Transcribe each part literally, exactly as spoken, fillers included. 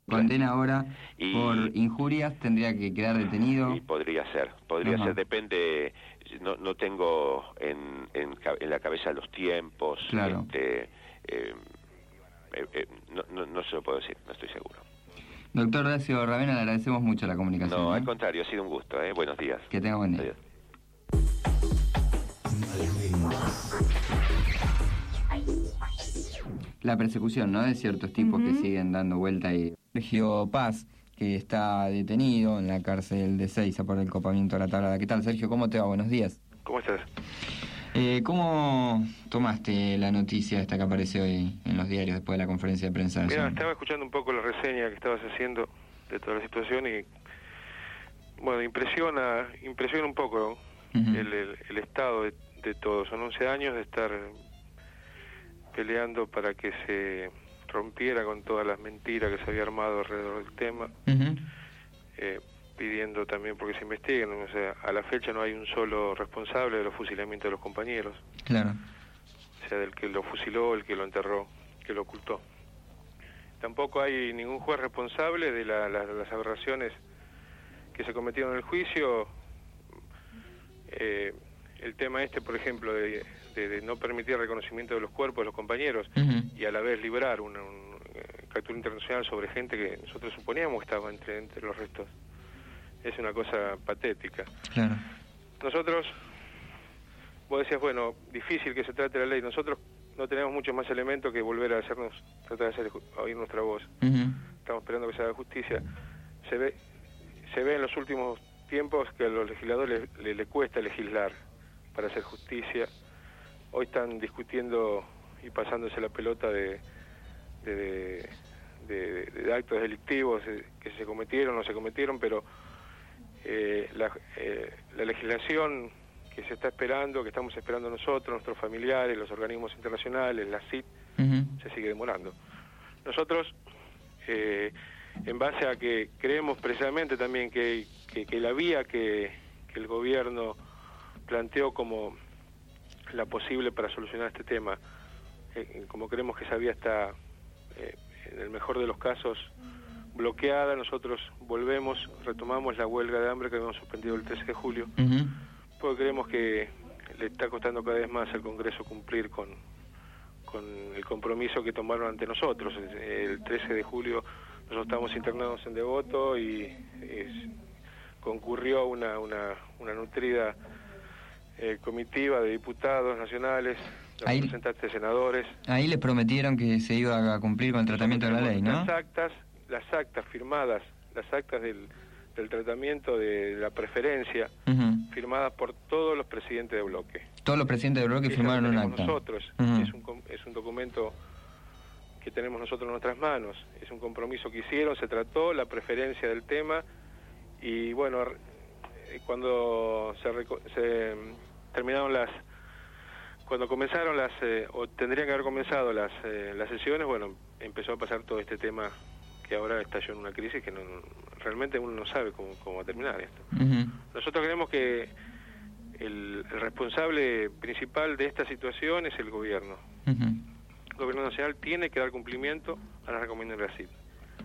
condena ahora y, por injurias, tendría que quedar detenido. Y podría ser, podría Ajá. ser, depende, no, no tengo en, en, en la cabeza los tiempos, claro. este, eh, eh, eh, no, no, no se lo puedo decir, no estoy seguro. Doctor Horacio Ravena, le agradecemos mucho la comunicación. No, ¿eh? al contrario, ha sido un gusto, ¿eh? Buenos días. Que tenga buen día. Adiós. La persecución, ¿no?, de ciertos tipos uh-huh. que siguen dando vuelta ahí. Sergio Paz, que está detenido en la cárcel de Seiza por el copamiento a la tablada. ¿Qué tal, Sergio? ¿Cómo te va? Buenos días. ¿Cómo estás? Eh, ¿Cómo tomaste la noticia esta que apareció hoy en los diarios después de la conferencia de prensa? De Mira, estaba escuchando un poco la reseña que estabas haciendo de toda la situación y, bueno, impresiona impresiona un poco uh-huh. el, el, el estado de, de todo. Son once años de estar peleando para que se rompiera con todas las mentiras que se había armado alrededor del tema, uh-huh. eh, pidiendo también porque se investiguen. O sea, a la fecha no hay un solo responsable de los fusilamientos de los compañeros. Claro. O sea, del que lo fusiló, el que lo enterró, que lo ocultó. Tampoco hay ningún juez responsable de la, la, las aberraciones que se cometieron en el juicio. Eh, el tema este, por ejemplo, de, de, de no permitir el reconocimiento de los cuerpos de los compañeros uh-huh. y a la vez librar una, un eh, captura internacional sobre gente que nosotros suponíamos estaba entre, entre los restos. Es una cosa patética. Claro. Nosotros, vos decías, bueno, difícil que se trate la ley. Nosotros no tenemos muchos más elementos que volver a hacernos, tratar de hacer, a oír nuestra voz. Uh-huh. Estamos esperando que se haga justicia. Se ve, se ve en los últimos tiempos que a los legisladores le, le, le cuesta legislar para hacer justicia. Hoy están discutiendo y pasándose la pelota de, de, de, de, de actos delictivos que se cometieron o no se cometieron, pero eh, la, eh, la legislación que se está esperando, que estamos esperando nosotros, nuestros familiares, los organismos internacionales, la C I T, uh-huh. se sigue demorando. Nosotros, eh, en base a que creemos precisamente también que, que, que la vía que, que el gobierno planteó como la posible para solucionar este tema, eh, como creemos que esa vía está, eh, en el mejor de los casos, bloqueada, nosotros volvemos, retomamos la huelga de hambre que habíamos suspendido el trece de julio, uh-huh. porque creemos que le está costando cada vez más al Congreso cumplir con, con el compromiso que tomaron ante nosotros. El trece de julio nosotros estábamos internados en Devoto y, y concurrió una, una, una nutrida Eh, comitiva de diputados nacionales, de ahí, representantes senadores. Ahí les prometieron que se iba a cumplir con el tratamiento de la ley, ¿no? Las actas, las actas firmadas, las actas del, del tratamiento de la preferencia, uh-huh. firmadas por todos los presidentes de bloque. Todos los presidentes de bloque firmaron un acta. Nosotros, uh-huh. es, un, es un documento que tenemos nosotros en nuestras manos, es un compromiso que hicieron, se trató la preferencia del tema y bueno, cuando se, se terminaron las, cuando comenzaron las, eh, o tendrían que haber comenzado las, eh, las sesiones, bueno, empezó a pasar todo este tema que ahora estalló en una crisis que no, realmente uno no sabe cómo, cómo va a terminar esto. Uh-huh. Nosotros creemos que el, el responsable principal de esta situación es el gobierno. Uh-huh. El gobierno nacional tiene que dar cumplimiento a las recomendaciones de la C I T.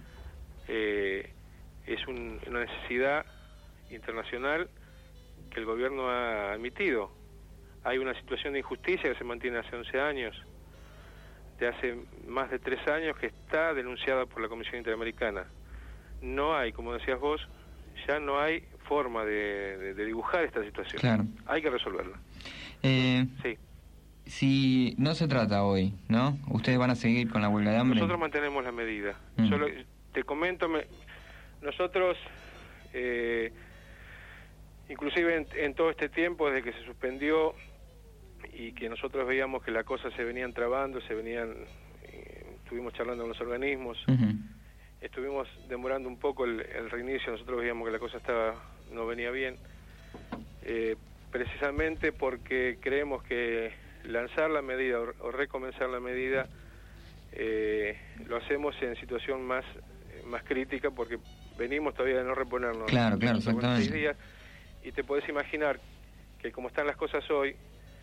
Eh, es un, una necesidad internacional que el gobierno ha admitido. Hay una situación de injusticia que se mantiene hace once años, de hace más de tres años, que está denunciada por la Comisión Interamericana. No hay, como decías vos, ya no hay forma de, de, de dibujar esta situación. Claro. Hay que resolverla. Eh, sí. Si no se trata hoy, ¿no? ¿Ustedes van a seguir con la huelga de hambre? Nosotros mantenemos la medida. Mm. Solo te comento, me, nosotros... Eh, inclusive en, en todo este tiempo, desde que se suspendió y que nosotros veíamos que las cosas se venían trabando, se venían, eh, estuvimos charlando con los organismos, uh-huh. estuvimos demorando un poco el, el reinicio, nosotros veíamos que la cosa estaba no venía bien, eh, precisamente porque creemos que lanzar la medida o, o recomenzar la medida eh, lo hacemos en situación más, más crítica, porque venimos todavía de no reponernos. Claro, claro, exactamente. Seis días, y te podés imaginar que como están las cosas hoy,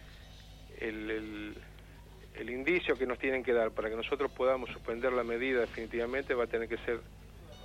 el, el, el indicio que nos tienen que dar para que nosotros podamos suspender la medida definitivamente va a tener que ser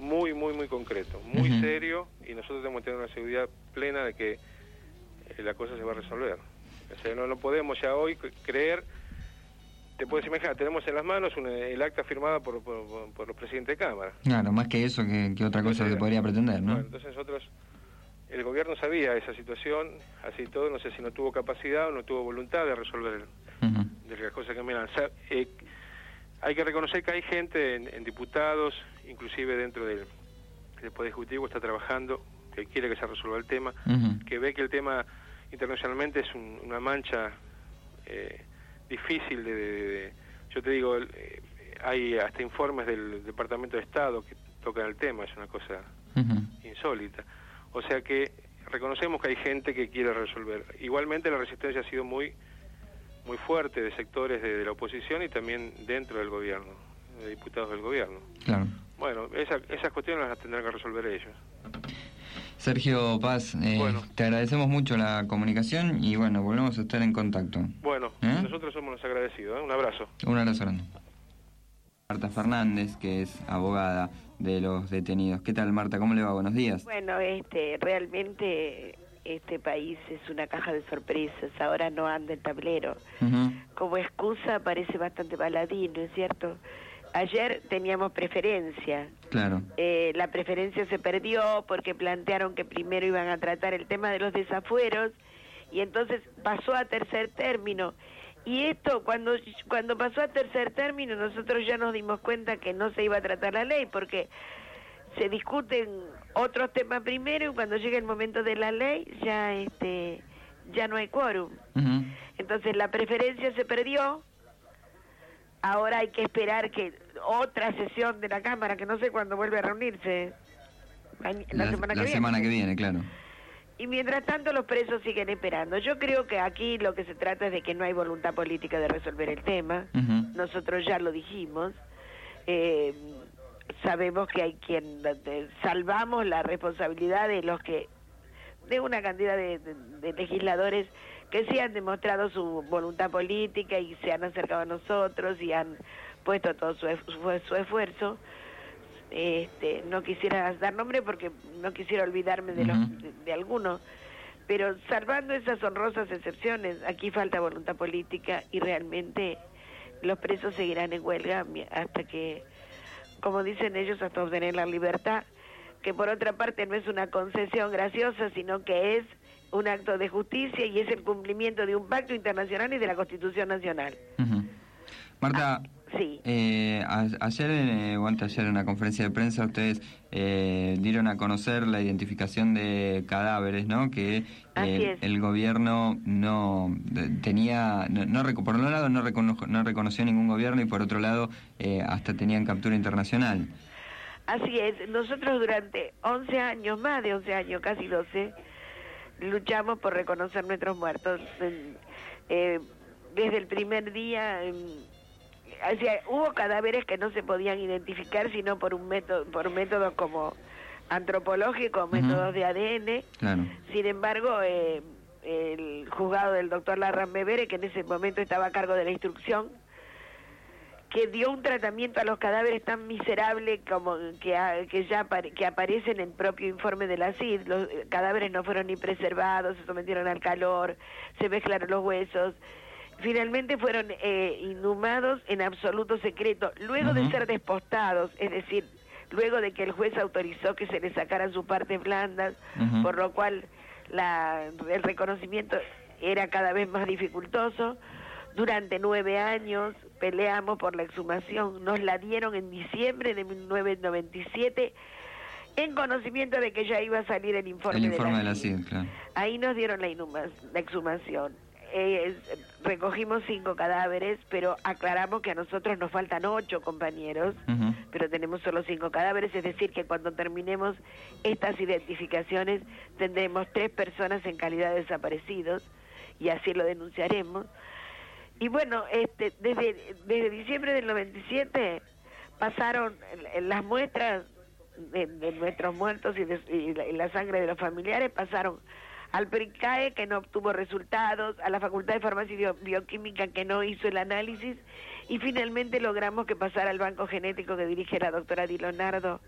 muy, muy, muy concreto, muy uh-huh. serio, y nosotros tenemos que tener una seguridad plena de que eh, la cosa se va a resolver. O sea, no, no podemos ya hoy creer, te puedes imaginar, tenemos en las manos una, el acta firmada por, por, por los presidentes de Cámara. Claro, más que eso, que, que otra cosa que podría pretender, ¿no? Bueno, entonces nosotros, el gobierno sabía esa situación, así todo, no sé si no tuvo capacidad o no tuvo voluntad de resolver uh-huh. de las cosas que miran. O sea, eh, hay que reconocer que hay gente en, en diputados, inclusive dentro del, del Poder Ejecutivo, está trabajando, que quiere que se resuelva el tema, uh-huh. que ve que el tema internacionalmente es un, una mancha eh, difícil de, de, de... Yo te digo, eh, hay hasta informes del Departamento de Estado que tocan el tema, es una cosa uh-huh. insólita. O sea que reconocemos que hay gente que quiere resolver. Igualmente la resistencia ha sido muy muy fuerte de sectores de, de la oposición y también dentro del gobierno, de diputados del gobierno. Claro. Bueno, esa, esas cuestiones las tendrán que resolver ellos. Sergio Paz, eh, bueno. te agradecemos mucho la comunicación y bueno, volvemos a estar en contacto. Bueno, ¿Eh? nosotros somos los agradecidos. ¿eh? Un abrazo. Un abrazo grande. Marta Fernández, que es abogada de los detenidos. ¿Qué tal, Marta? ¿Cómo le va? Buenos días. Bueno, este, realmente este país es una caja de sorpresas. Ahora no anda el tablero. Uh-huh. Como excusa parece bastante baladín, ¿no es cierto? Ayer teníamos preferencia. Claro. Eh, la preferencia se perdió porque plantearon que primero iban a tratar el tema de los desafueros y entonces pasó a tercer término. Y esto, cuando cuando pasó a tercer término, nosotros ya nos dimos cuenta que no se iba a tratar la ley porque se discuten otros temas primero y cuando llega el momento de la ley ya este ya no hay quórum. Uh-huh. Entonces la preferencia se perdió. Ahora hay que esperar que otra sesión de la Cámara, que no sé cuándo vuelve a reunirse, la, la, la semana, que, la viene. semana que viene, claro. Y mientras tanto los presos siguen esperando. Yo creo que aquí lo que se trata es de que no hay voluntad política de resolver el tema. Uh-huh. Nosotros ya lo dijimos. Eh, sabemos que hay quien... De, salvamos la responsabilidad de los que... de una cantidad de, de, de legisladores que sí han demostrado su voluntad política y se han acercado a nosotros y han puesto todo su, su, su esfuerzo. Este, no quisiera dar nombre porque no quisiera olvidarme de, uh-huh. los, de, de algunos, pero salvando esas honrosas excepciones, aquí falta voluntad política y realmente los presos seguirán en huelga hasta que, como dicen ellos, hasta obtener la libertad, que por otra parte no es una concesión graciosa, sino que es un acto de justicia y es el cumplimiento de un pacto internacional y de la Constitución Nacional. Uh-huh. Marta, ah, sí. eh, a, ayer eh, o anteayer en una conferencia de prensa ustedes eh, dieron a conocer la identificación de cadáveres, ¿no? Que eh, el gobierno no de, tenía, no, no por un lado no, recono, no reconoció ningún gobierno y por otro lado eh, hasta tenían captura internacional. Así es, nosotros durante once años, más de once años, casi doce, luchamos por reconocer nuestros muertos. Eh, desde el primer día, eh, o sea, hubo cadáveres que no se podían identificar sino por un método, por métodos como antropológicos, uh-huh. métodos de A D N. Claro. Sin embargo, eh, el juzgado del doctor Larran Bebere, que en ese momento estaba a cargo de la instrucción, que dio un tratamiento a los cadáveres tan miserable como que, a, que ya apare, que aparece en el propio informe de la C I D. Los cadáveres no fueron ni preservados, se sometieron al calor, se mezclaron los huesos. Finalmente fueron eh, inhumados en absoluto secreto, luego uh-huh. de ser despostados, es decir, luego de que el juez autorizó que se les sacaran sus partes blandas, uh-huh. por lo cual la, el reconocimiento era cada vez más dificultoso. Durante nueve años peleamos por la exhumación, nos la dieron en diciembre de mil novecientos noventa y siete, en conocimiento de que ya iba a salir el informe, el informe de la C I D, claro. Ahí nos dieron la, inhuma, la exhumación. Eh, recogimos cinco cadáveres, pero aclaramos que a nosotros nos faltan ocho compañeros, uh-huh. pero tenemos solo cinco cadáveres, es decir, que cuando terminemos estas identificaciones tendremos tres personas en calidad de desaparecidos, y así lo denunciaremos. Y bueno, este, desde, desde diciembre del noventa y siete pasaron las muestras de, de nuestros muertos y, de, y, la, y la sangre de los familiares, pasaron al PERICAE, que no obtuvo resultados, a la Facultad de Farmacia y Bio, Bioquímica, que no hizo el análisis, y finalmente logramos que pasara al Banco Genético que dirige la doctora Di Leonardo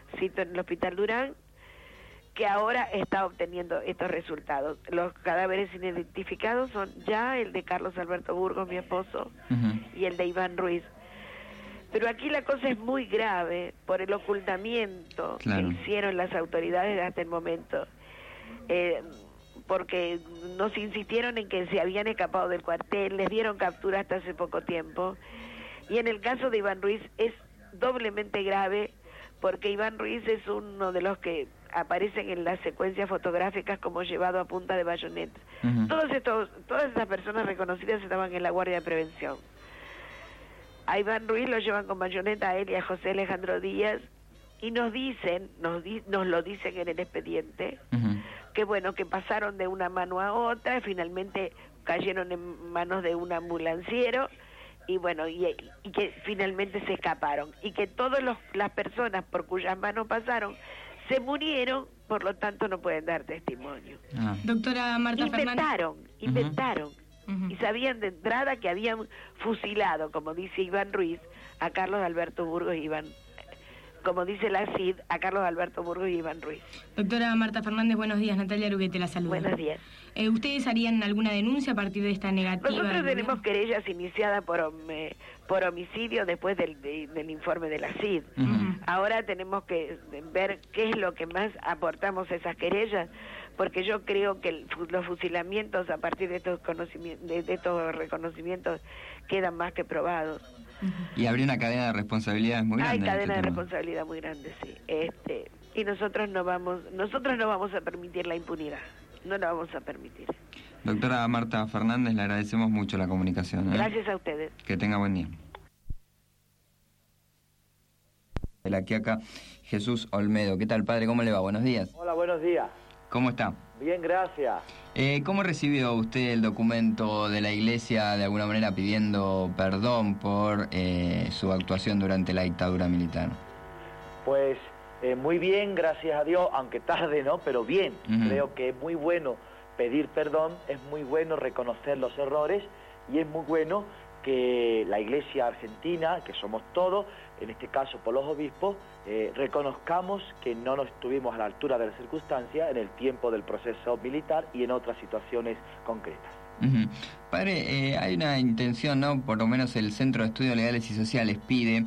cito en el Hospital Durán, que ahora está obteniendo estos resultados. Los cadáveres sin identificados son ya el de Carlos Alberto Burgos, mi esposo, uh-huh. y el de Iván Ruiz. Pero aquí la cosa es muy grave por el ocultamiento claro. que hicieron las autoridades hasta el momento. Eh, porque nos insistieron en que se habían escapado del cuartel, les dieron captura hasta hace poco tiempo. Y en el caso de Iván Ruiz es doblemente grave porque Iván Ruiz es uno de los que aparecen en las secuencias fotográficas como llevado a punta de bayoneta. Uh-huh. Todos estos, todas estas personas reconocidas estaban en la Guardia de Prevención. A Iván Ruiz lo llevan con bayoneta, a él y a José Alejandro Díaz, y nos dicen, nos, di, nos lo dicen en el expediente, uh-huh. que bueno, que pasaron de una mano a otra, finalmente cayeron en manos de un ambulanciero, y bueno, y, y que finalmente se escaparon, y que todas las personas por cuyas manos pasaron se murieron, por lo tanto no pueden dar testimonio. Ah. Doctora Marta inventaron, Fernández. Inventaron, uh-huh. y sabían de entrada que habían fusilado, como dice Iván Ruiz, a Carlos Alberto Burgos y Iván, como dice la C I D, a Carlos Alberto Burgos y Iván Ruiz. Doctora Marta Fernández, buenos días. Natalia Aruguete la saluda. Buenos días. Eh, ¿Ustedes harían alguna denuncia a partir de esta negativa? Nosotros tenemos querellas iniciadas por, eh, por homicidio después del, de, del informe de la C I D. Uh-huh. Ahora tenemos que ver qué es lo que más aportamos a esas querellas, porque yo creo que el, los fusilamientos a partir de estos, conocimientos, de, de estos reconocimientos quedan más que probados. Y habría una cadena de responsabilidades muy grande. Hay cadena de responsabilidad muy grande, sí. Este, y nosotros no vamos, nosotros no vamos a permitir la impunidad. No la vamos a permitir. Doctora Marta Fernández, le agradecemos mucho la comunicación. ¿eh? Gracias a ustedes. Que tenga buen día. De la Quiaca, Jesús Olmedo. ¿Qué tal, padre? ¿Cómo le va? Buenos días. Hola, buenos días. ¿Cómo está? Bien, gracias. Eh, ¿Cómo recibió usted el documento de la Iglesia, de alguna manera pidiendo perdón por eh, su actuación durante la dictadura militar? Pues eh, muy bien, gracias a Dios, aunque tarde, ¿no? Pero bien. Uh-huh. Creo que es muy bueno pedir perdón, es muy bueno reconocer los errores y es muy bueno que la Iglesia argentina, que somos todos, en este caso por los obispos, eh, reconozcamos que no nos estuvimos a la altura de las circunstancias en el tiempo del proceso militar y en otras situaciones concretas. Uh-huh. Padre, eh, hay una intención, ¿no? Por lo menos el Centro de Estudios Legales y Sociales pide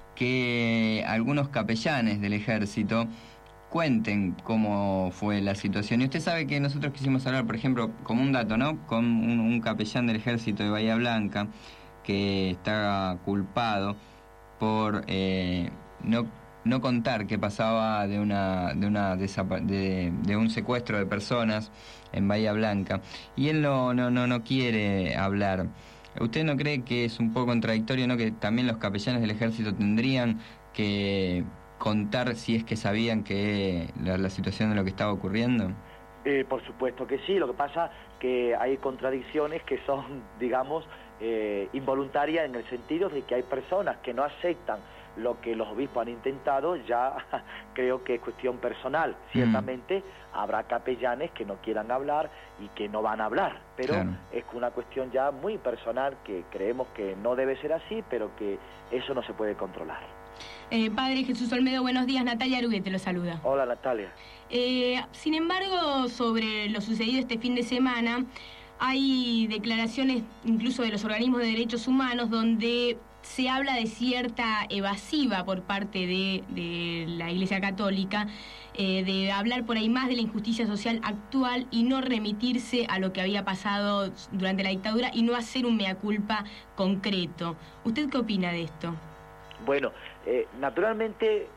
que algunos capellanes del ejército cuenten cómo fue la situación. Y usted sabe que nosotros quisimos hablar, por ejemplo, como un dato, ¿no? Con un, un capellán del ejército de Bahía Blanca que está culpado por eh, no no contar que pasaba de una de una de, de un secuestro de personas en Bahía Blanca, y él no no no no quiere hablar. ¿Usted no cree que es un poco contradictorio, no, que también los capellanes del ejército tendrían que contar si es que sabían que la, la situación de lo que estaba ocurriendo? Eh, por supuesto que sí. Lo que pasa que hay contradicciones que son, digamos, eh, involuntarias, en el sentido de que hay personas que no aceptan lo que los obispos han intentado. Ya creo que es cuestión personal. Ciertamente mm. habrá capellanes que no quieran hablar y que no van a hablar, pero claro, es una cuestión ya muy personal, que creemos que no debe ser así, pero que eso no se puede controlar. Eh, padre Jesús Olmedo, buenos días. Natalia Aruguete lo saluda. Hola, Natalia. Eh, sin embargo, sobre lo sucedido este fin de semana, hay declaraciones incluso de los organismos de derechos humanos donde se habla de cierta evasiva por parte de, de la Iglesia Católica, eh, de hablar por ahí más de la injusticia social actual y no remitirse a lo que había pasado durante la dictadura y no hacer un mea culpa concreto. ¿Usted qué opina de esto? Bueno, eh, naturalmente,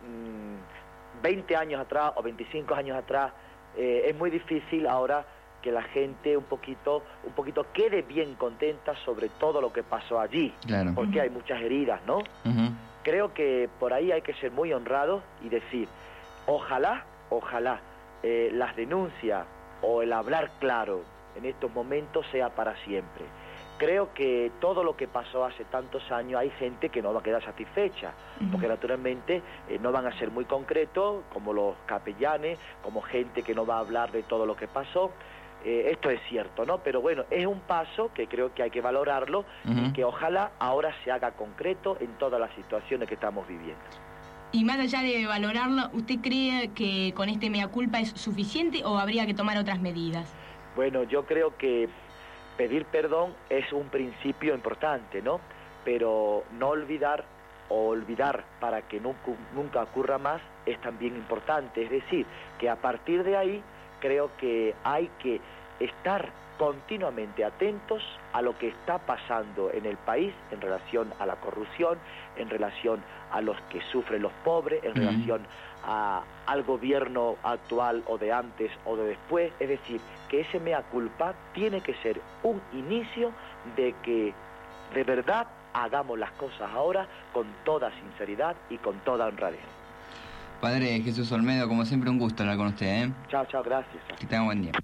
mmm, veinte años atrás o veinticinco años atrás, eh, es muy difícil ahora que la gente un poquito un poquito quede bien contenta sobre todo lo que pasó allí, claro, porque uh-huh. hay muchas heridas, ¿no? Uh-huh. Creo que por ahí hay que ser muy honrados y decir, ojalá, ojalá eh, las denuncias o el hablar claro en estos momentos sea para siempre. Creo que todo lo que pasó hace tantos años, hay gente que no va a quedar satisfecha, uh-huh. porque naturalmente eh, no van a ser muy concretos, como los capellanes, como gente que no va a hablar de todo lo que pasó. Eh, esto es cierto, ¿no? Pero bueno, es un paso que creo que hay que valorarlo, uh-huh. y que ojalá ahora se haga concreto en todas las situaciones que estamos viviendo. Y más allá de valorarlo, ¿usted cree que con este mea culpa es suficiente o habría que tomar otras medidas? Bueno, yo creo que pedir perdón es un principio importante, ¿no? Pero no olvidar o olvidar para que nunca, nunca ocurra más es también importante. Es decir, que a partir de ahí creo que hay que estar continuamente atentos a lo que está pasando en el país en relación a la corrupción, en relación a los que sufren los pobres, en uh-huh. relación a, al gobierno actual o de antes o de después. Es decir, que ese mea culpa tiene que ser un inicio de que de verdad hagamos las cosas ahora con toda sinceridad y con toda honradez. Padre Jesús Olmedo, como siempre un gusto hablar con usted, ¿eh? Chao, chao, gracias. Que tenga buen día.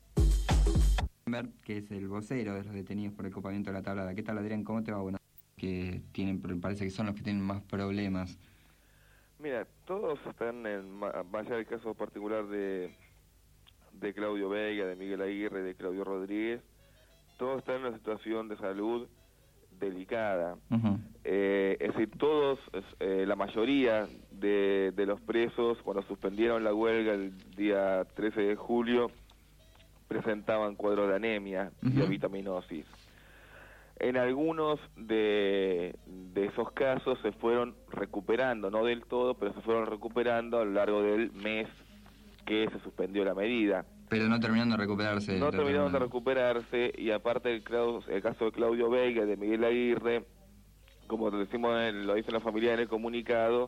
Que es el vocero de los detenidos por el copamiento de la tablada. ¿Qué tal, Adrián? ¿Cómo te va? Bueno, que tienen, parece que son los que tienen más problemas. Mira, todos están en, más allá del caso particular de, de Claudio Veiga, de Miguel Aguirre, de Claudio Rodríguez, todos están en una situación de salud delicada. Uh-huh. eh, es decir, todos, eh, la mayoría de, de los presos, cuando suspendieron la huelga el día trece de julio, presentaban cuadros de anemia uh-huh. y de vitaminosis. En algunos de, de esos casos se fueron recuperando, no del todo, pero se fueron recuperando a lo largo del mes que se suspendió la medida. Pero no terminando de recuperarse. No terminaron de recuperarse, y aparte el, el caso de Claudio Veiga y de Miguel Aguirre, como decimos, en, lo dice la familia en el comunicado,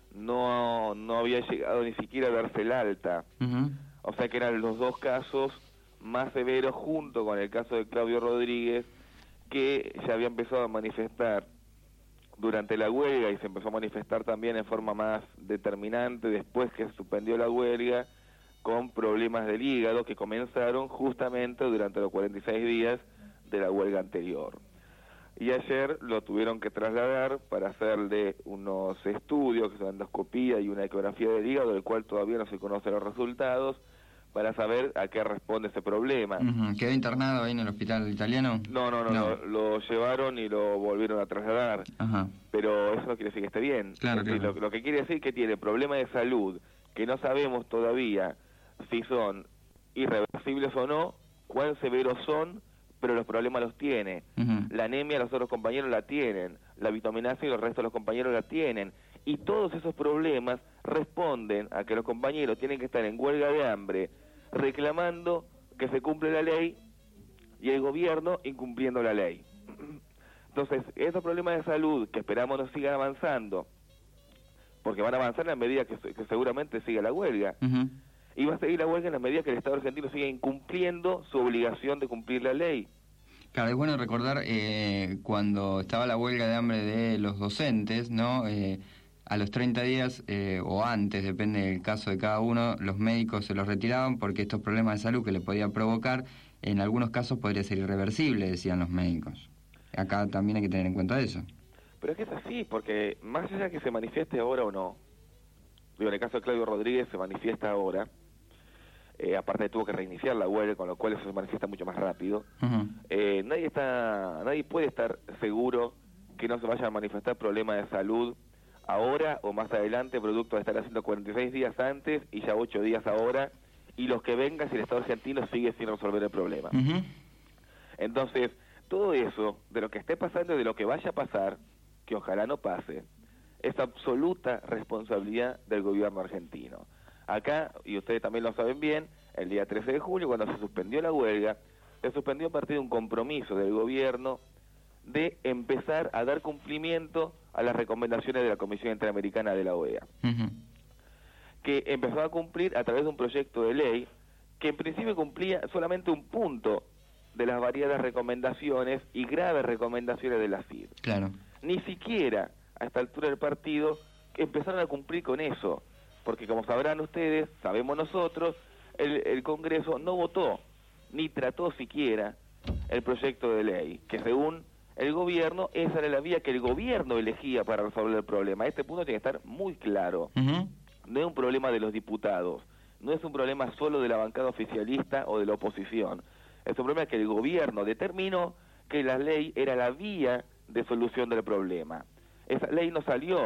no, no había llegado ni siquiera a darse el alta. Uh-huh. O sea que eran los dos casos más severos, junto con el caso de Claudio Rodríguez, que se había empezado a manifestar durante la huelga y se empezó a manifestar también en forma más determinante después que se suspendió la huelga, con problemas del hígado que comenzaron justamente durante los cuarenta y seis días de la huelga anterior. Y ayer lo tuvieron que trasladar para hacerle unos estudios, que son endoscopía y una ecografía del hígado, del cual todavía no se conocen los resultados, para saber a qué responde ese problema. Uh-huh. ¿Quedó internado ahí en el hospital italiano? No, no, no, no. Lo, lo llevaron y lo volvieron a trasladar. Uh-huh. Pero eso no quiere decir que esté bien. Claro, es decir, claro. Lo, lo que quiere decir que tiene problemas de salud que no sabemos todavía si son irreversibles o no, cuán severos son, pero los problemas los tiene. Uh-huh. La anemia los otros compañeros la tienen, la vitamina C y los restos de los compañeros la tienen. Y todos esos problemas responden a que los compañeros tienen que estar en huelga de hambre, reclamando que se cumple la ley y el gobierno incumpliendo la ley. Entonces, esos problemas de salud que esperamos no sigan avanzando, porque van a avanzar en la medida que, que seguramente siga la huelga, uh-huh. y va a seguir la huelga en la medida que el Estado argentino siga incumpliendo su obligación de cumplir la ley. Claro, es bueno recordar eh, cuando estaba la huelga de hambre de los docentes, ¿no? Eh, a los treinta días eh, o antes, depende del caso de cada uno, los médicos se los retiraban porque estos problemas de salud que le podía provocar, en algunos casos podría ser irreversible, decían los médicos. Acá también hay que tener en cuenta eso. Pero es que es así, porque más allá de que se manifieste ahora o no, digo, en el caso de Claudio Rodríguez se manifiesta ahora, eh, aparte tuvo que reiniciar la huelga, con lo cual eso se manifiesta mucho más rápido. Uh-huh. eh, nadie está, nadie puede estar seguro que no se vayan a manifestar problemas de salud ahora o más adelante, producto de estar haciendo cuarenta y seis días antes y ya ocho días ahora, y los que vengan si el Estado argentino sigue sin resolver el problema. Uh-huh. Entonces, todo eso, de lo que esté pasando y de lo que vaya a pasar, que ojalá no pase, es absoluta responsabilidad del gobierno argentino. Acá, y ustedes también lo saben bien, el día trece de julio, cuando se suspendió la huelga, se suspendió a partir de un compromiso del gobierno de empezar a dar cumplimiento a las recomendaciones de la Comisión Interamericana de la O E A, uh-huh. que empezó a cumplir a través de un proyecto de ley que en principio cumplía solamente un punto de las variadas recomendaciones y graves recomendaciones de la C I D. Claro. Ni siquiera a esta altura del partido empezaron a cumplir con eso, porque como sabrán ustedes, sabemos nosotros, el, el Congreso no votó ni trató siquiera el proyecto de ley, que según el gobierno, esa era la vía que el gobierno elegía para resolver el problema. Este punto tiene que estar muy claro. Uh-huh. No es un problema de los diputados, no es un problema solo de la bancada oficialista o de la oposición. Es un problema que el gobierno determinó que la ley era la vía de solución del problema. Esa ley no salió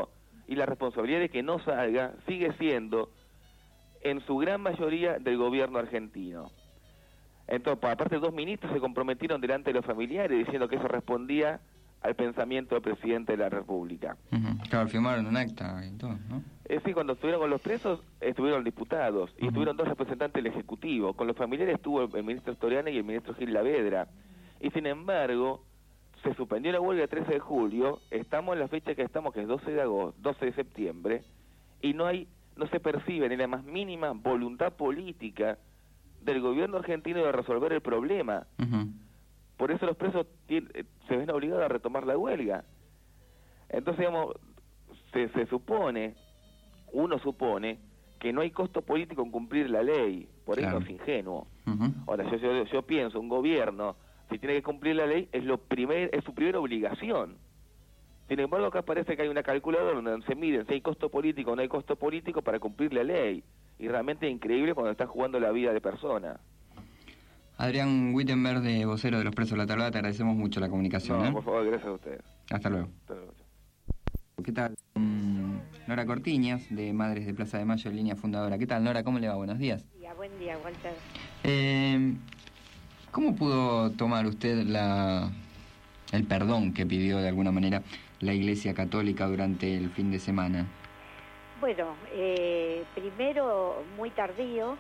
y la responsabilidad de que no salga sigue siendo en su gran mayoría del gobierno argentino. Entonces, aparte, dos ministros se comprometieron delante de los familiares diciendo que eso respondía al pensamiento del presidente de la República. Uh-huh. Claro, firmaron un acta y todo, ¿no? Es decir, cuando estuvieron con los presos, estuvieron diputados, y uh-huh. estuvieron dos representantes del Ejecutivo. Con los familiares estuvo el ministro Storiani y el ministro Gil Lavedra. Y sin embargo, se suspendió la huelga el trece de julio, estamos en la fecha que estamos, que es doce de agosto, doce de septiembre, y no hay, no se percibe ni la más mínima voluntad política del gobierno argentino de resolver el problema. Uh-huh. Por eso los presos se ven obligados a retomar la huelga. Entonces, digamos, se, se supone, uno supone, que no hay costo político en cumplir la ley, por eso claro. es ingenuo. Uh-huh. Ahora, yo, yo, yo pienso, un gobierno, si tiene que cumplir la ley, es lo primer, es su primera obligación. Sin embargo, acá parece que hay una calculadora donde se miden si hay costo político o no hay costo político para cumplir la ley. Y realmente es increíble cuando está jugando la vida de personas. Adrián Wittenberg, de vocero de los presos de la Tablada, te agradecemos mucho la comunicación. No, ¿eh? por favor, gracias a ustedes. Hasta luego. Hasta luego. ¿Qué tal? Um, Nora Cortiñas, de Madres de Plaza de Mayo, línea fundadora. ¿Qué tal, Nora? ¿Cómo le va? Buenos días. Ya, buen día, Walter. Eh, ¿Cómo pudo tomar usted la, el perdón que pidió de alguna manera la Iglesia Católica durante el fin de semana? Bueno, eh, primero muy tardío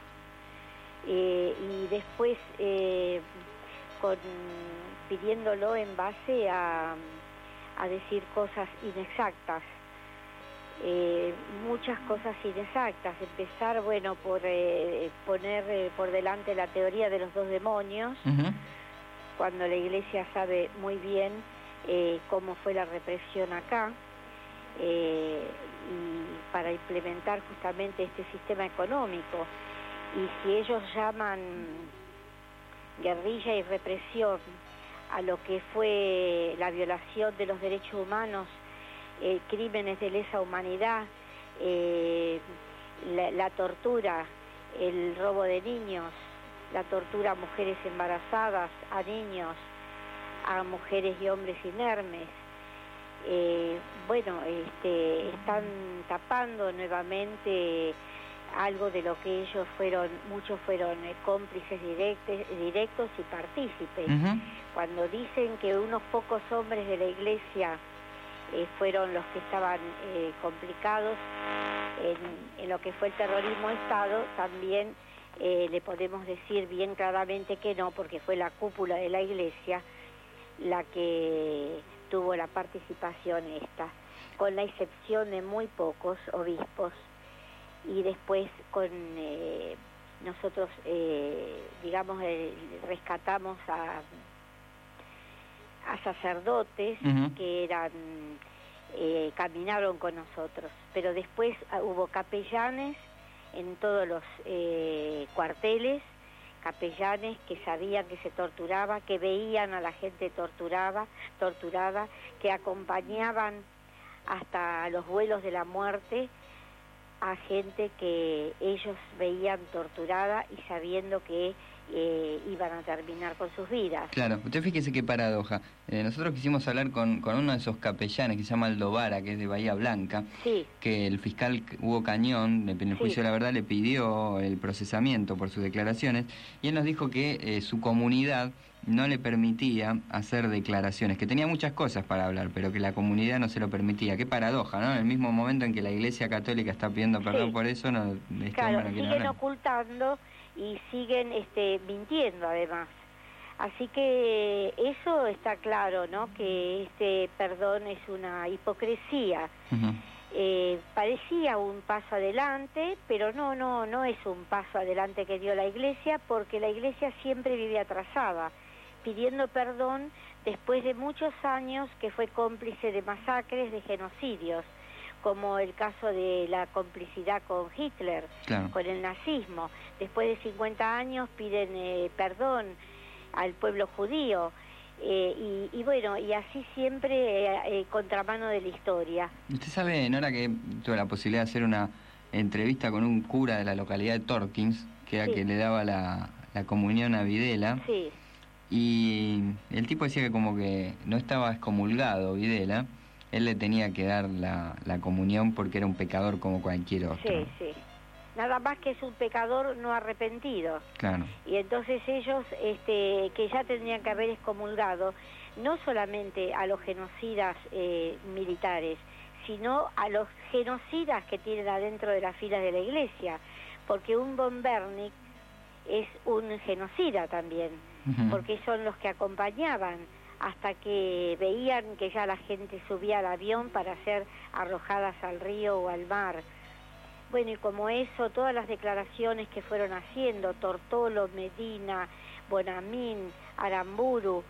eh, y después eh, con, pidiéndolo en base a, a decir cosas inexactas, eh, muchas cosas inexactas. Empezar, bueno, por eh, poner eh, por delante la teoría de los dos demonios, uh-huh. cuando la Iglesia sabe muy bien eh, cómo fue la represión acá. Eh, y para implementar justamente este sistema económico. Y si ellos llaman guerrilla y represión a lo que fue la violación de los derechos humanos, eh, crímenes de lesa humanidad, eh, la, la tortura, el robo de niños, la tortura a mujeres embarazadas, a niños, a mujeres y hombres inermes, Eh, bueno, este, están tapando nuevamente algo de lo que ellos fueron, muchos fueron eh, cómplices directos, directos y partícipes. Uh-huh. Cuando dicen que unos pocos hombres de la Iglesia eh, fueron los que estaban eh, complicados en, en lo que fue el terrorismo de Estado, también eh, le podemos decir bien claramente que no, porque fue la cúpula de la Iglesia la que tuvo la participación esta, con la excepción de muy pocos obispos, y después con eh, nosotros, eh, digamos, eh, rescatamos a, a sacerdotes uh-huh. que eran, eh, caminaron con nosotros, pero después uh, hubo capellanes en todos los eh, cuarteles, capellanes que sabían que se torturaba, que veían a la gente torturaba, torturada, que acompañaban hasta los vuelos de la muerte a gente que ellos veían torturada y sabiendo que eh, iban a terminar con sus vidas. Claro, usted fíjese qué paradoja. Eh, nosotros quisimos hablar con, con uno de esos capellanes que se llama Aldo Vara, que es de Bahía Blanca, sí. que el fiscal Hugo Cañón, en el juicio sí. de la verdad, le pidió el procesamiento por sus declaraciones, y él nos dijo que eh, su comunidad no le permitía hacer declaraciones, que tenía muchas cosas para hablar, pero que la comunidad no se lo permitía. Qué paradoja, ¿no? En el mismo momento en que la Iglesia Católica está pidiendo perdón sí. por eso, no, este claro, hombre no siguen hablar. ocultando y siguen este, mintiendo además. Así que eso está claro, ¿no? Que este perdón es una hipocresía. Uh-huh. Eh, parecía un paso adelante, pero no, no, no es un paso adelante que dio la Iglesia, porque la Iglesia siempre vive atrasada, pidiendo perdón después de muchos años que fue cómplice de masacres, de genocidios, como el caso de la complicidad con Hitler, claro. con el nazismo. Después de cincuenta años piden eh, perdón al pueblo judío, eh, y, y bueno, y así siempre eh, eh, contramano de la historia. Usted sabe, Nora, que tuve la posibilidad de hacer una entrevista con un cura de la localidad de Torkins, que era sí. que le daba la, la comunión a Videla, sí. y el tipo decía que como que no estaba excomulgado Videla, él le tenía que dar la, la comunión porque era un pecador como cualquier otro. Sí, sí. Nada más que es un pecador no arrepentido. Claro. Y entonces ellos, este, que ya tendrían que haber excomulgado, no solamente a los genocidas eh, militares, sino a los genocidas que tienen adentro de las filas de la Iglesia, porque un von Bernick es un genocida también, uh-huh. porque son los que acompañaban hasta que veían que ya la gente subía al avión para ser arrojadas al río o al mar. Bueno, y como eso, todas las declaraciones que fueron haciendo, Tortolo, Medina, Bonamín, Aramburu,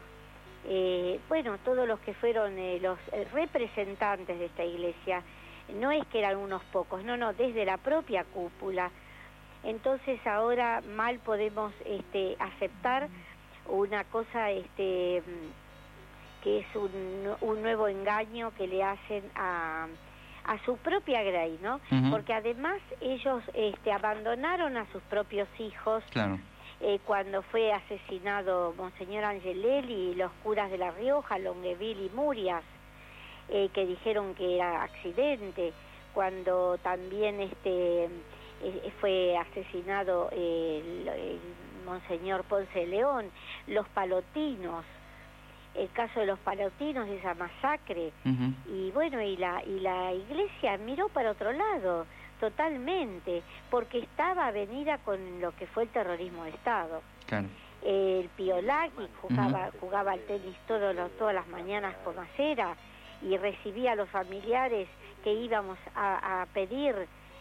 eh, bueno, todos los que fueron eh, los eh, representantes de esta iglesia, no es que eran unos pocos, no, no, desde la propia cúpula. Entonces ahora mal podemos este, aceptar una cosa este, que es un, un nuevo engaño que le hacen a... a su propia Grey, ¿no? Uh-huh. Porque además ellos este, abandonaron a sus propios hijos. Claro. eh, cuando fue asesinado Monseñor Angelelli y los curas de La Rioja, Longueville y Murias, eh, que dijeron que era accidente, cuando también este eh, fue asesinado eh, el, el Monseñor Ponce de León, los palotinos, el caso de los palotinos, de esa masacre, uh-huh. y bueno, y la y la iglesia miró para otro lado, totalmente, porque estaba avenida con lo que fue el terrorismo de Estado. Claro. El Piolaki jugaba, uh-huh. jugaba al tenis todos los, todas las mañanas con Macera y recibía a los familiares que íbamos a, a pedir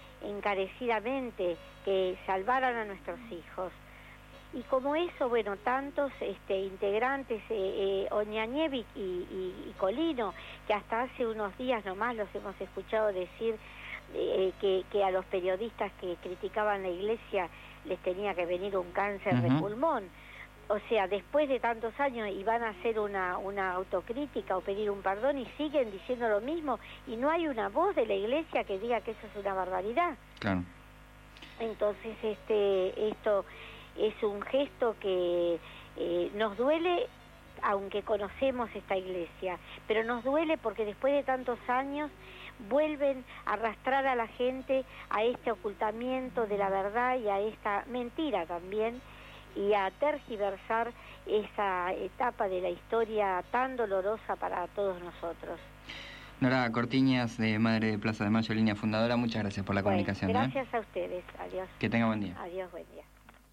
encarecidamente que salvaran a nuestros hijos. Y como eso, bueno, tantos este, integrantes, eh, eh, Oñañevic y, y, y Colino, que hasta hace unos días nomás los hemos escuchado decir eh, que, que a los periodistas que criticaban la iglesia les tenía que venir un cáncer uh-huh. de pulmón. O sea, después de tantos años y van a hacer una, una autocrítica o pedir un perdón y siguen diciendo lo mismo y no hay una voz de la iglesia que diga que eso es una barbaridad. Claro. Entonces, este, esto... es un gesto que eh, nos duele, aunque conocemos esta iglesia, pero nos duele porque después de tantos años vuelven a arrastrar a la gente a este ocultamiento de la verdad y a esta mentira también, y a tergiversar esa etapa de la historia tan dolorosa para todos nosotros. Nora Cortiñas, de Madre de Plaza de Mayo, línea fundadora, muchas gracias por la bueno, comunicación. Gracias ¿eh? a ustedes, adiós. Que tenga buen día. Adiós, buen día.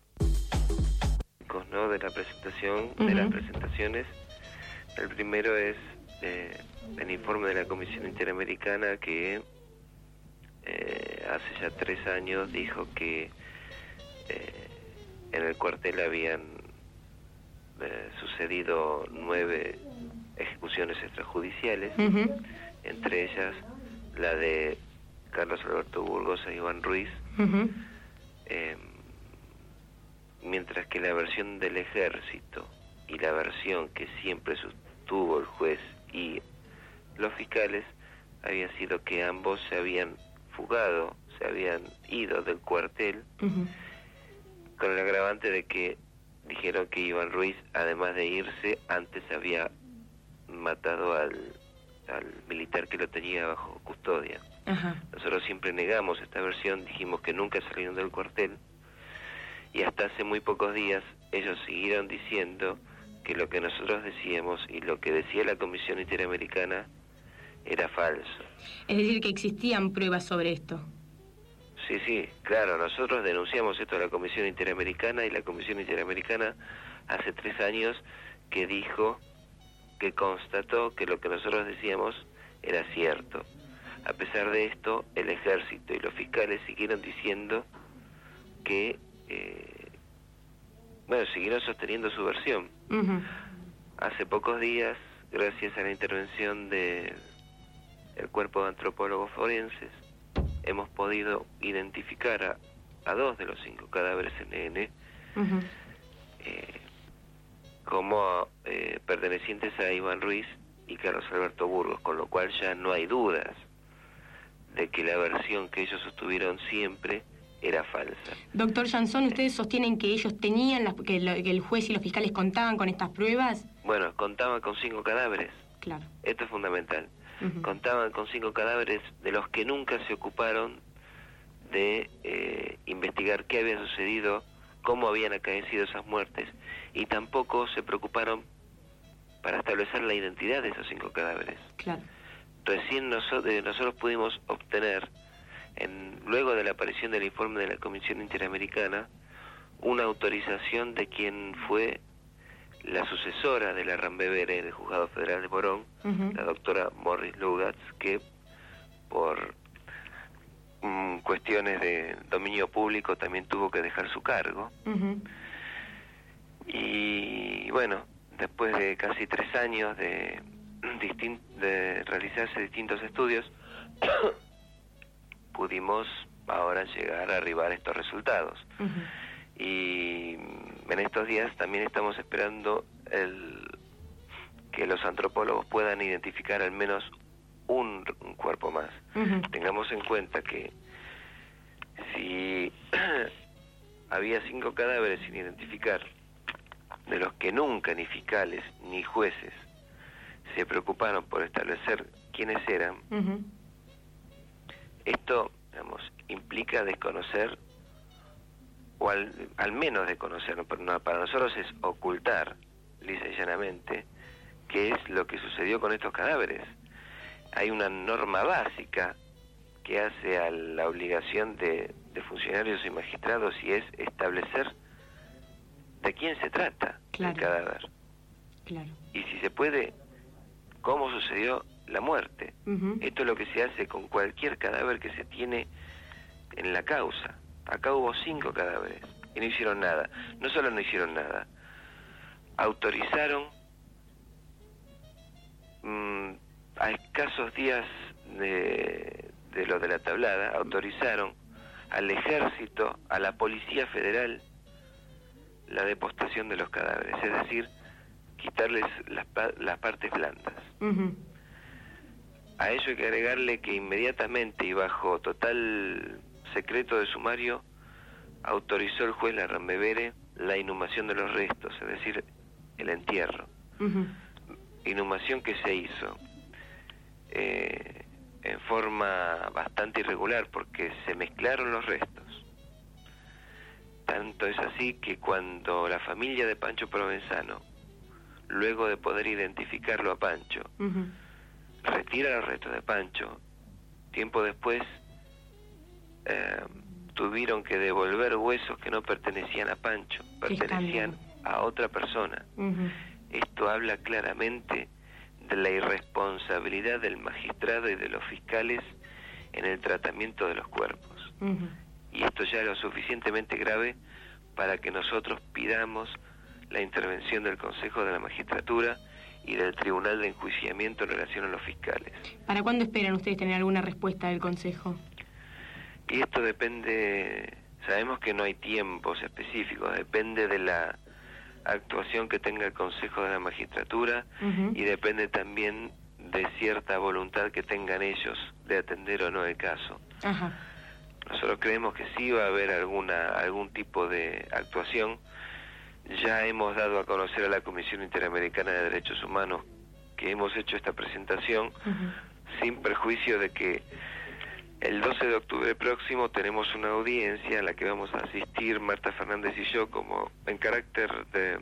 ¿No? De la presentación, uh-huh. de las presentaciones. El primero es eh, el informe de la Comisión Interamericana que eh, hace ya tres años dijo que eh, en el cuartel habían eh, sucedido nueve ejecuciones extrajudiciales, uh-huh. entre ellas la de Carlos Alberto Burgos e Iván Ruiz, uh-huh. eh, mientras que la versión del ejército y la versión que siempre sostuvo el juez y los fiscales había sido que ambos se habían fugado, se habían ido del cuartel, uh-huh. con el agravante de que dijeron que Iván Ruiz, además de irse, antes había matado al, al militar que lo tenía bajo custodia. Uh-huh. Nosotros siempre negamos esta versión, dijimos que nunca salieron del cuartel, y hasta hace muy pocos días ellos siguieron diciendo que lo que nosotros decíamos y lo que decía la Comisión Interamericana era falso. Es decir, que existían pruebas sobre esto. Sí, sí, claro, nosotros denunciamos esto a la Comisión Interamericana y la Comisión Interamericana hace tres años que dijo, que constató que lo que nosotros decíamos era cierto. A pesar de esto, el ejército y los fiscales siguieron diciendo que Eh, bueno, siguieron sosteniendo su versión. Uh-huh. Hace pocos días, gracias a la intervención de el cuerpo de antropólogos forenses, hemos podido identificar a, a dos de los cinco cadáveres N N uh-huh. eh, como eh, pertenecientes a Iván Ruiz y Carlos Alberto Burgos, con lo cual ya no hay dudas de que la versión que ellos sostuvieron siempre era falsa. Doctor Jansson, ¿ustedes sostienen que ellos tenían, las, que, lo, que el juez y los fiscales contaban con estas pruebas? Bueno, contaban con cinco cadáveres. Claro. Esto es fundamental. Uh-huh. Contaban con cinco cadáveres de los que nunca se ocuparon de eh, investigar qué había sucedido, cómo habían acaecido esas muertes, y tampoco se preocuparon para establecer la identidad de esos cinco cadáveres. Claro. Recién nosotros, eh, nosotros pudimos obtener, en, luego de la aparición del informe de la Comisión Interamericana, una autorización de quien fue la sucesora de la Rambevere del Juzgado Federal de Morón, uh-huh. la doctora Morris Lugatz, que por um, cuestiones de dominio público también tuvo que dejar su cargo. Uh-huh. Y bueno, después de casi tres años de, distin- de realizarse distintos estudios, pudimos ahora llegar a arribar a estos resultados. Uh-huh. Y en estos días también estamos esperando el, que los antropólogos puedan identificar al menos un, un cuerpo más. Uh-huh. Tengamos en cuenta que si había cinco cadáveres sin identificar, de los que nunca ni fiscales ni jueces se preocuparon por establecer quiénes eran, uh-huh. esto, digamos, implica desconocer, o al, al menos desconocer, no, para nosotros es ocultar, lisa y llanamente, qué es lo que sucedió con estos cadáveres. Hay una norma básica que hace a la obligación de, de funcionarios y magistrados, y es establecer de quién se trata, claro, el cadáver. Claro. Y si se puede, cómo sucedió la muerte. Uh-huh. Esto es lo que se hace con cualquier cadáver que se tiene en la causa. Acá hubo cinco cadáveres y no hicieron nada. No solo no hicieron nada, autorizaron mmm, a escasos días de, de lo de la tablada, autorizaron al ejército, a la Policía Federal, la depostación de los cadáveres, es decir, quitarles las, las partes blandas. Uh-huh. A ello hay que agregarle que inmediatamente y bajo total secreto de sumario autorizó el juez la Rambevere la inhumación de los restos, es decir, el entierro. Uh-huh. Inhumación que se hizo eh, en forma bastante irregular, porque se mezclaron los restos. Tanto es así que cuando la familia de Pancho Provenzano, luego de poder identificarlo a Pancho, uh-huh. retira los restos de Pancho, tiempo después eh, tuvieron que devolver huesos que no pertenecían a Pancho, pertenecían a otra persona. Uh-huh. Esto habla claramente de la irresponsabilidad del magistrado y de los fiscales en el tratamiento de los cuerpos. Uh-huh. Y esto ya es lo suficientemente grave para que nosotros pidamos la intervención del Consejo de la Magistratura y del Tribunal de Enjuiciamiento en relación a los fiscales. ¿Para cuándo esperan ustedes tener alguna respuesta del Consejo? Y esto depende, sabemos que no hay tiempos específicos, depende de la actuación que tenga el Consejo de la Magistratura, uh-huh. y depende también de cierta voluntad que tengan ellos de atender o no el caso. Ajá. Nosotros creemos que sí va a haber alguna algún tipo de actuación. Ya hemos dado a conocer a la Comisión Interamericana de Derechos Humanos que hemos hecho esta presentación, uh-huh. sin perjuicio de que el doce de octubre próximo tenemos una audiencia a la que vamos a asistir Marta Fernández y yo, como en carácter de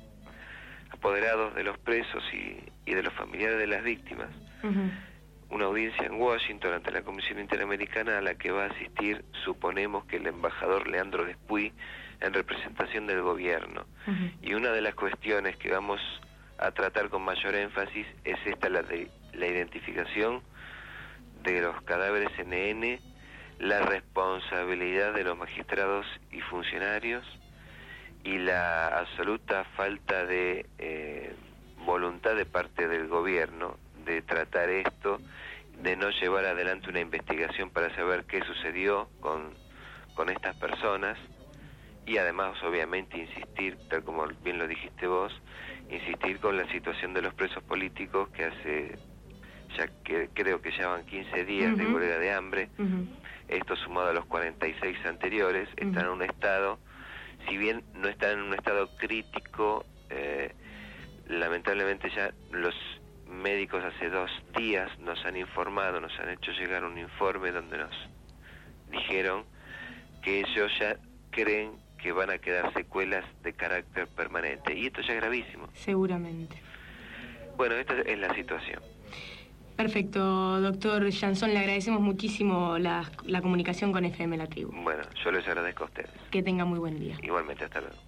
apoderados de los presos y, y de los familiares de las víctimas. Uh-huh. Una audiencia en Washington ante la Comisión Interamericana a la que va a asistir, suponemos, que el embajador Leandro Despuy en representación del gobierno. Uh-huh. Y una de las cuestiones que vamos a tratar con mayor énfasis es esta, la de la identificación de los cadáveres N N, la responsabilidad de los magistrados y funcionarios y la absoluta falta de eh, voluntad de parte del gobierno de tratar esto, de no llevar adelante una investigación para saber qué sucedió con, con estas personas, y además obviamente insistir, tal como bien lo dijiste vos, insistir con la situación de los presos políticos, que hace ya que creo que ya van quince días uh-huh. de huelga de hambre. Uh-huh. Esto sumado a los cuarenta y seis anteriores, uh-huh. están en un estado, si bien no están en un estado crítico, eh, lamentablemente ya los médicos hace dos días nos han informado, nos han hecho llegar un informe donde nos dijeron que ellos ya creen que van a quedar secuelas de carácter permanente. Y esto ya es gravísimo. Seguramente. Bueno, esta es la situación. Perfecto, doctor Jansson, le agradecemos muchísimo la, la comunicación con F M La Tribu. Bueno, yo les agradezco a ustedes. Que tenga muy buen día. Igualmente, hasta luego.